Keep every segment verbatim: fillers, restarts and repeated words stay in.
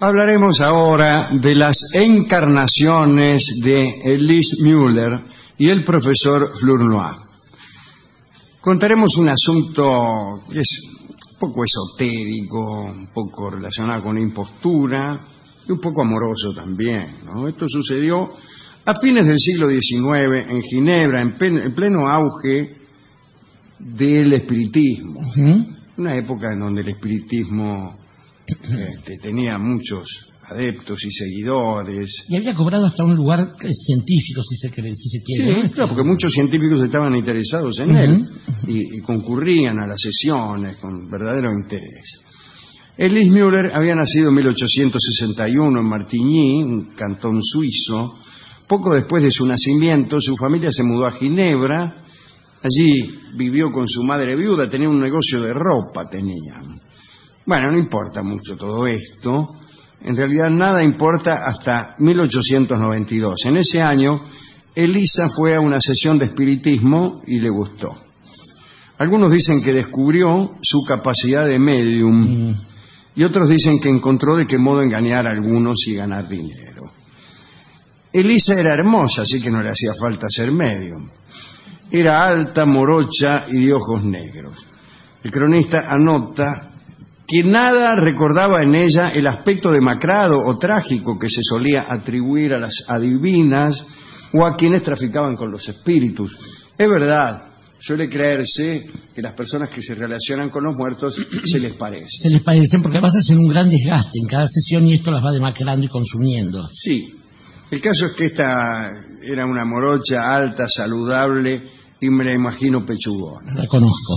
Hablaremos ahora de las encarnaciones de Elise Müller y el profesor Flournoy. Contaremos un asunto que es un poco esotérico, un poco relacionado con la impostura y un poco amoroso también, ¿no? Esto sucedió a fines del siglo diecinueve en Ginebra, en pleno, en pleno auge del espiritismo. Uh-huh. Una época en donde el espiritismo este, tenía muchos adeptos y seguidores. Y había cobrado hasta un lugar científico, si se, quiere, si se quiere. Sí, ¿no? Claro, porque muchos científicos estaban interesados en uh-huh. él y, y concurrían a las sesiones con verdadero interés. Elise Müller había nacido en mil ochocientos sesenta y uno en Martigny, un cantón suizo. Poco después de su nacimiento, su familia se mudó a Ginebra. Allí vivió con su madre viuda, tenía un negocio de ropa, tenían. Bueno, no importa mucho todo esto. En realidad nada importa hasta mil ochocientos noventa y dos. En ese año, Elisa fue a una sesión de espiritismo y le gustó. Algunos dicen que descubrió su capacidad de medium mm. y otros dicen que encontró de qué modo engañar a algunos y ganar dinero. Elisa era hermosa, así que no le hacía falta ser medium. Era alta, morocha y de ojos negros. El cronista anota que nada recordaba en ella el aspecto demacrado o trágico que se solía atribuir a las adivinas o a quienes traficaban con los espíritus. Es verdad, suele creerse que las personas que se relacionan con los muertos se les parecen. Se les parecen porque vas a hacer un gran desgaste en cada sesión y esto las va demacrando y consumiendo. Sí. El caso es que esta era una morocha alta, saludable y me la imagino pechugona. La conozco.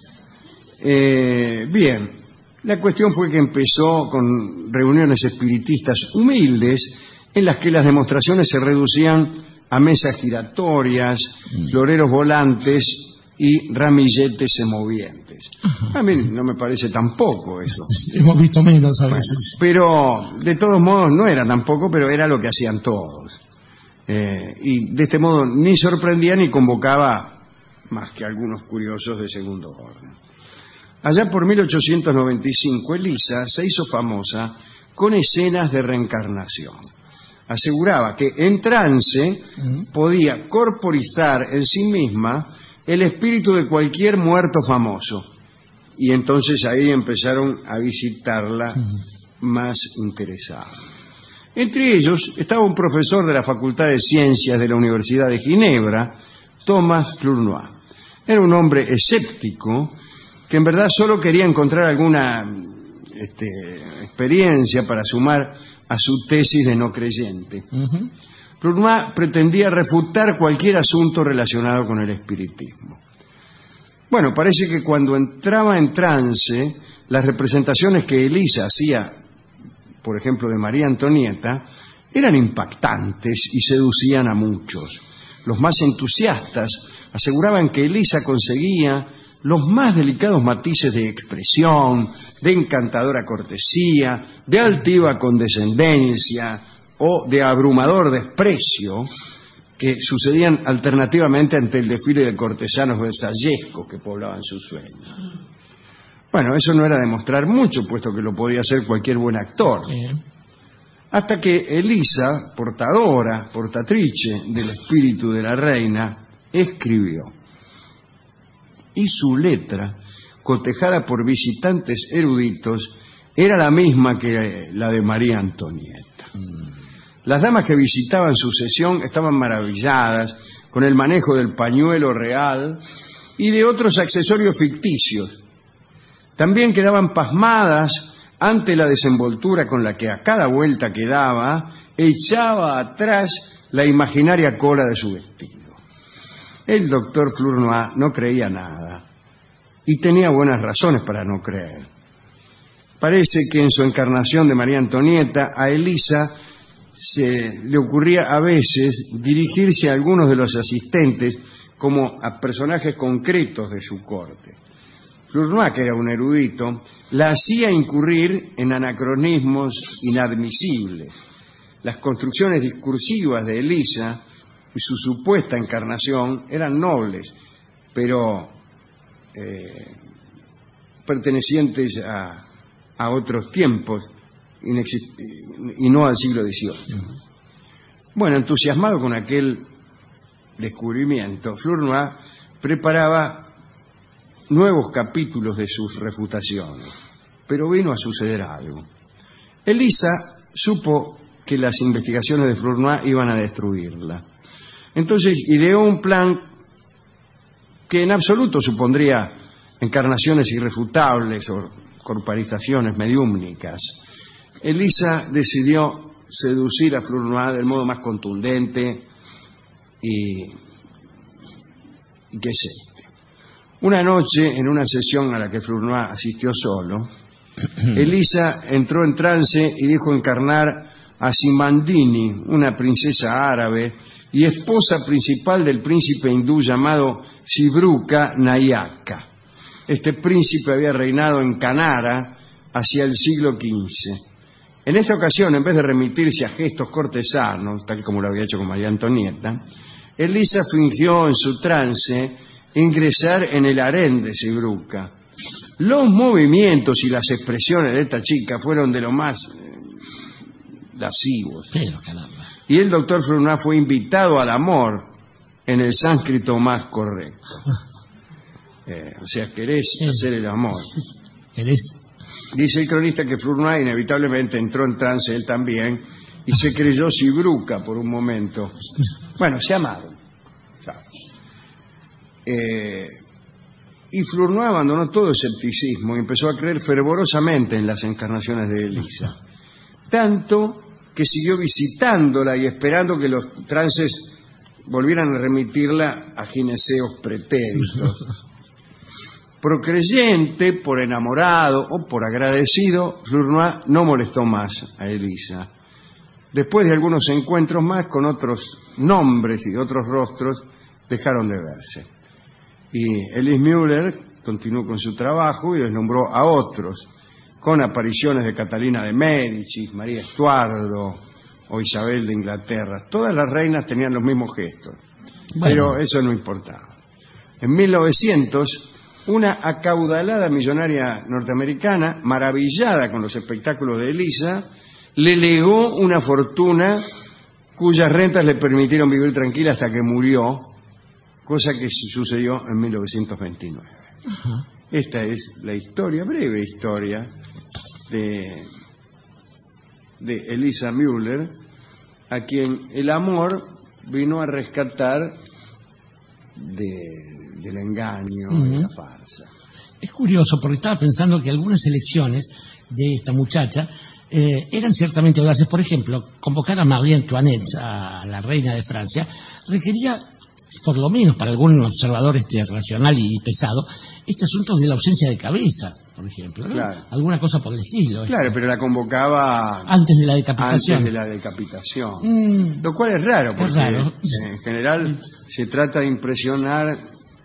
Eh, bien, la cuestión fue que empezó con reuniones espiritistas humildes en las que las demostraciones se reducían a mesas giratorias, mm. floreros volantes y ramilletes semovientes. Ajá. A mí no me parece tampoco eso. Hemos visto menos a veces. Bueno, pero de todos modos no era tampoco, pero era lo que hacían todos. Eh, y de este modo ni sorprendía ni convocaba más que algunos curiosos de segundo orden. Allá por mil ochocientos noventa y cinco, Elisa se hizo famosa con escenas de reencarnación. Aseguraba que en trance uh-huh. podía corporizar en sí misma el espíritu de cualquier muerto famoso. Y entonces ahí empezaron a visitarla uh-huh. más interesados. Entre ellos estaba un profesor de la Facultad de Ciencias de la Universidad de Ginebra, Thomas Flournoy. Era un hombre escéptico que en verdad solo quería encontrar alguna este, experiencia para sumar a su tesis de no creyente. Uh-huh. Flournoy pretendía refutar cualquier asunto relacionado con el espiritismo. Bueno, parece que cuando entraba en trance, las representaciones que Elisa hacía, por ejemplo, de María Antonieta, eran impactantes y seducían a muchos. Los más entusiastas aseguraban que Elisa conseguía los más delicados matices de expresión, de encantadora cortesía, de altiva condescendencia o de abrumador desprecio que sucedían alternativamente ante el desfile de cortesanos versallescos que poblaban sus sueños. Bueno, eso no era demostrar mucho, puesto que lo podía hacer cualquier buen actor. Sí. Hasta que Elisa, portadora, portatrice del espíritu de la reina, escribió. Y su letra, cotejada por visitantes eruditos, era la misma que la de María Antonieta. Mm. Las damas que visitaban su sesión estaban maravilladas con el manejo del pañuelo real y de otros accesorios ficticios. También quedaban pasmadas ante la desenvoltura con la que a cada vuelta que daba echaba atrás la imaginaria cola de su vestido. El doctor Flournoy no creía nada y tenía buenas razones para no creer. Parece que en su encarnación de María Antonieta a Elisa se le ocurría a veces dirigirse a algunos de los asistentes como a personajes concretos de su corte. Flournoy, que era un erudito, la hacía incurrir en anacronismos inadmisibles. Las construcciones discursivas de Elisa y su supuesta encarnación eran nobles, pero eh, pertenecientes a, a otros tiempos y no al siglo dieciocho. Bueno, entusiasmado con aquel descubrimiento, Flournoy preparaba nuevos capítulos de sus refutaciones, pero vino a suceder algo. Elisa supo que las investigaciones de Flournoy iban a destruirla. Entonces ideó un plan que en absoluto supondría encarnaciones irrefutables o corporizaciones mediúmnicas. Elisa decidió seducir a Flournoy del modo más contundente y, y que es este. Una noche, en una sesión a la que Flournoy asistió solo, Elisa entró en trance y dijo encarnar a Simandini, una princesa árabe y esposa principal del príncipe hindú llamado Sibruka Nayaka. Este príncipe había reinado en Canara hacia el siglo quince. En esta ocasión, en vez de remitirse a gestos cortesanos, tal como lo había hecho con María Antonieta, Elisa fingió en su trance ingresar en el harén de Sibruka. Los movimientos y las expresiones de esta chica fueron de lo más eh, lascivos. Pero, caramba. Y el doctor Flournoy fue invitado al amor en el sánscrito más correcto. Eh, o sea, querés sí. hacer el amor. ¿Querés? Dice el cronista que Flournoy inevitablemente entró en trance él también y se creyó Sibruka por un momento. Bueno, se amaron. Eh, y Flournoy abandonó todo escepticismo y empezó a creer fervorosamente en las encarnaciones de Elisa. Tanto que siguió visitándola y esperando que los trances volvieran a remitirla a gineseos pretéritos. Procreyente, por enamorado o por agradecido, Flournoy no molestó más a Elisa. Después de algunos encuentros más con otros nombres y otros rostros, dejaron de verse. Y Elise Müller continuó con su trabajo y deslumbró a otros, con apariciones de Catalina de Médici, María Estuardo o Isabel de Inglaterra. Todas las reinas tenían los mismos gestos, bueno. Pero eso no importaba. En mil novecientos, una acaudalada millonaria norteamericana, maravillada con los espectáculos de Elisa, le legó una fortuna cuyas rentas le permitieron vivir tranquila hasta que murió, cosa que sucedió en mil novecientos veintinueve. Uh-huh. Esta es la historia, breve historia, de, de Elisa Müller, a quien el amor vino a rescatar de... del engaño, uh-huh. de la farsa. Es curioso porque estaba pensando que algunas elecciones de esta muchacha eh, eran ciertamente audaces. Por ejemplo, convocar a Marie Antoinette, a la reina de Francia, requería, por lo menos para algún observador este, racional y pesado, este asunto de la ausencia de cabeza, por ejemplo, ¿no? Claro. Alguna cosa por el estilo. Claro, este. Pero la convocaba antes de la decapitación. Antes de la decapitación. Mm. Lo cual es raro, porque es raro. En general se trata de impresionar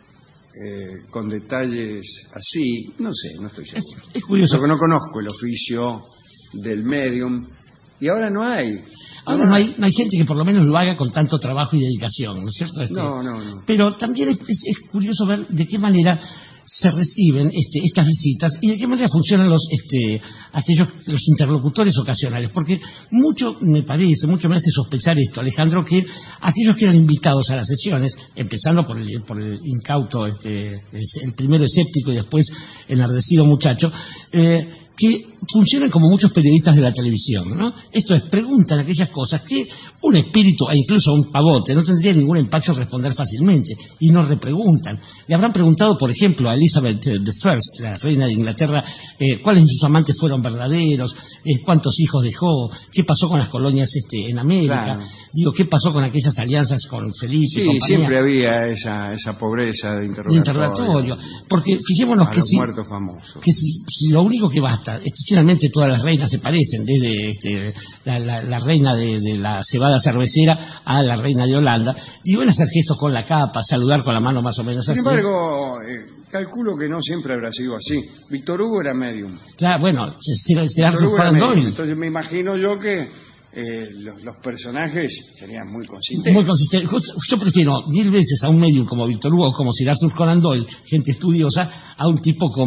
Eh, con detalles así, no sé, no estoy seguro. Es, es curioso. Porque no conozco el oficio del medium y ahora no hay. Ahora no, no, hay, no hay gente que por lo menos lo haga con tanto trabajo y dedicación, ¿no es cierto? Este, no, no, no. Pero también es, es, es curioso ver de qué manera se reciben este, estas visitas y de qué manera funcionan los este, aquellos los interlocutores ocasionales, porque mucho me parece, mucho me hace sospechar esto, Alejandro, que aquellos que eran invitados a las sesiones, empezando por el, por el incauto, este, el, el primero escéptico y después enardecido muchacho, eh, que funcionan como muchos periodistas de la televisión, ¿no? Esto es, preguntan aquellas cosas que un espíritu, e incluso un pavote, no tendría ningún empacho responder fácilmente, y no repreguntan. Le habrán preguntado, por ejemplo, a Elizabeth the First, la reina de Inglaterra, eh, cuáles de sus amantes fueron verdaderos, eh, cuántos hijos dejó, qué pasó con las colonias este, en América, claro. Digo, qué pasó con aquellas alianzas con Felipe. Sí, y compañía. Siempre había esa, esa pobreza de interrogatorio. De interrogatorio, porque fijémonos a que los si, muertos famosos. que si, si lo único que basta, este, finalmente todas las reinas se parecen, desde este, la, la, la reina de, de la cebada cervecera a la reina de Holanda, y van a hacer gestos con la capa, saludar con la mano más o menos Sin así. Sin embargo, eh, calculo que no siempre habrá sido así. Víctor Hugo era medium. Claro, bueno, será Arthur Conan Doyle. Entonces me imagino yo que eh, los, los personajes serían muy consistentes. Muy consistentes. Yo prefiero mil veces a un medium como Víctor Hugo, como Sir Arthur Conan Doyle, gente estudiosa, a un tipo como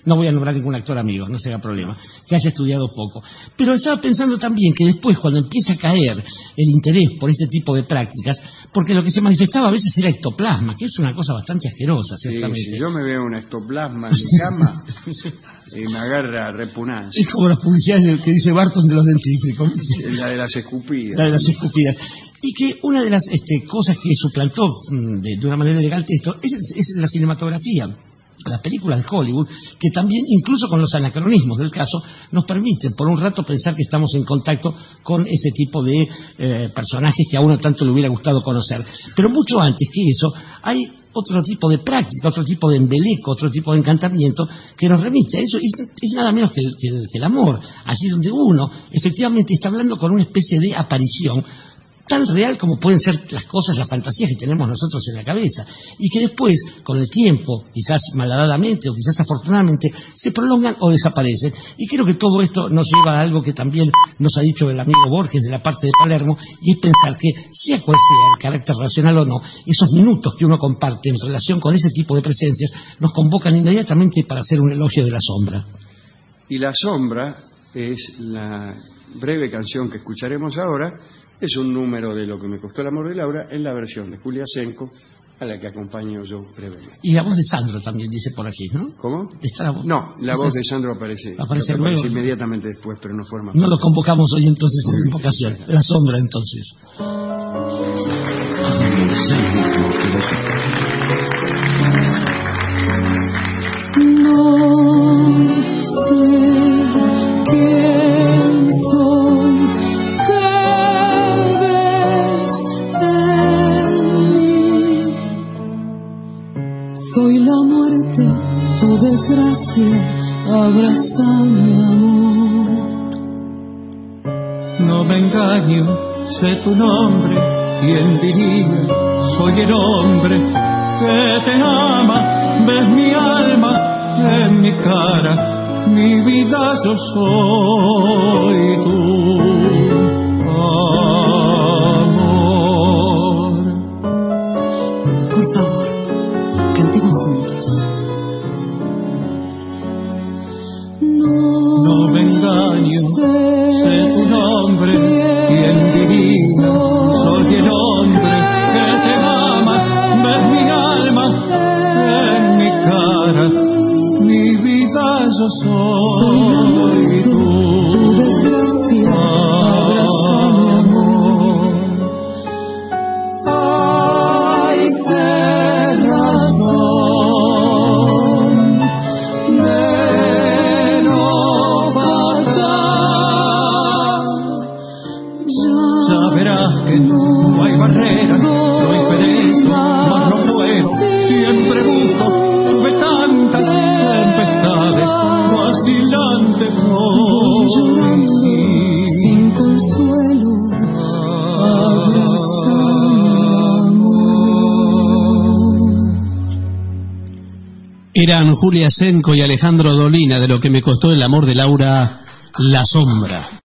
no voy a nombrar ningún actor amigo, no será problema, que haya estudiado poco. Pero estaba pensando también que después, cuando empieza a caer el interés por este tipo de prácticas, porque lo que se manifestaba a veces era ectoplasma, que es una cosa bastante asquerosa, ciertamente. Sí, si yo me veo un ectoplasma en mi cama, y me agarra repugnancia. Es como las publicidades que dice Barton de los dentífricos. La de las escupidas. La de las escupidas. Y que una de las este, cosas que suplantó de, de una manera elegante esto es, es la cinematografía. Las películas de Hollywood, que también, incluso con los anacronismos del caso, nos permiten por un rato pensar que estamos en contacto con ese tipo de eh, personajes que a uno tanto le hubiera gustado conocer. Pero mucho antes que eso, hay otro tipo de práctica, otro tipo de embeleco, otro tipo de encantamiento que nos remite a eso. Y es nada menos que el, que el, que el amor, allí donde uno efectivamente está hablando con una especie de aparición tan real como pueden ser las cosas, las fantasías que tenemos nosotros en la cabeza, y que después, con el tiempo, quizás malhadadamente o quizás afortunadamente, se prolongan o desaparecen. Y creo que todo esto nos lleva a algo que también nos ha dicho el amigo Borges de la parte de Palermo, y es pensar que, sea cual sea el carácter racional o no, esos minutos que uno comparte en relación con ese tipo de presencias nos convocan inmediatamente para hacer un elogio de la sombra. Y la sombra es la breve canción que escucharemos ahora. Es un número de Lo que me costó el amor de Laura en la versión de Julia Senko, a la que acompaño yo brevemente. Y la voz de Sandro también dice por aquí, ¿no? ¿Cómo? ¿Está la voz? No, la voz de Sandro aparece, aparece, aparece luego. inmediatamente después, pero no forma. No lo convocamos hoy entonces en invocación. La sombra entonces. No sé quién soy. Soy la muerte, tu desgracia, abrázame, amor. No me engaño, sé tu nombre, ¿quién diría? Soy el hombre que te ama, ves mi alma en mi cara, mi vida yo soy tú, amor. Por favor, cantemos juntos. No, no me engaño, sé tu nombre, ¿quién diría? Soy el hombre que te ama, ves mi alma en mi cara, mi vida yo soy tú, tu desgracia, abrázame, amor. Ay, sé razón de no faltar. Ya verás que no hay barreras, no hay perezo, mas no puedo, siempre busco, tuve tantas tempestades, vacilantes por sí. Sin consuelo, Eran Julia Senko y Alejandro Dolina de Lo que me costó el amor de Laura, La sombra.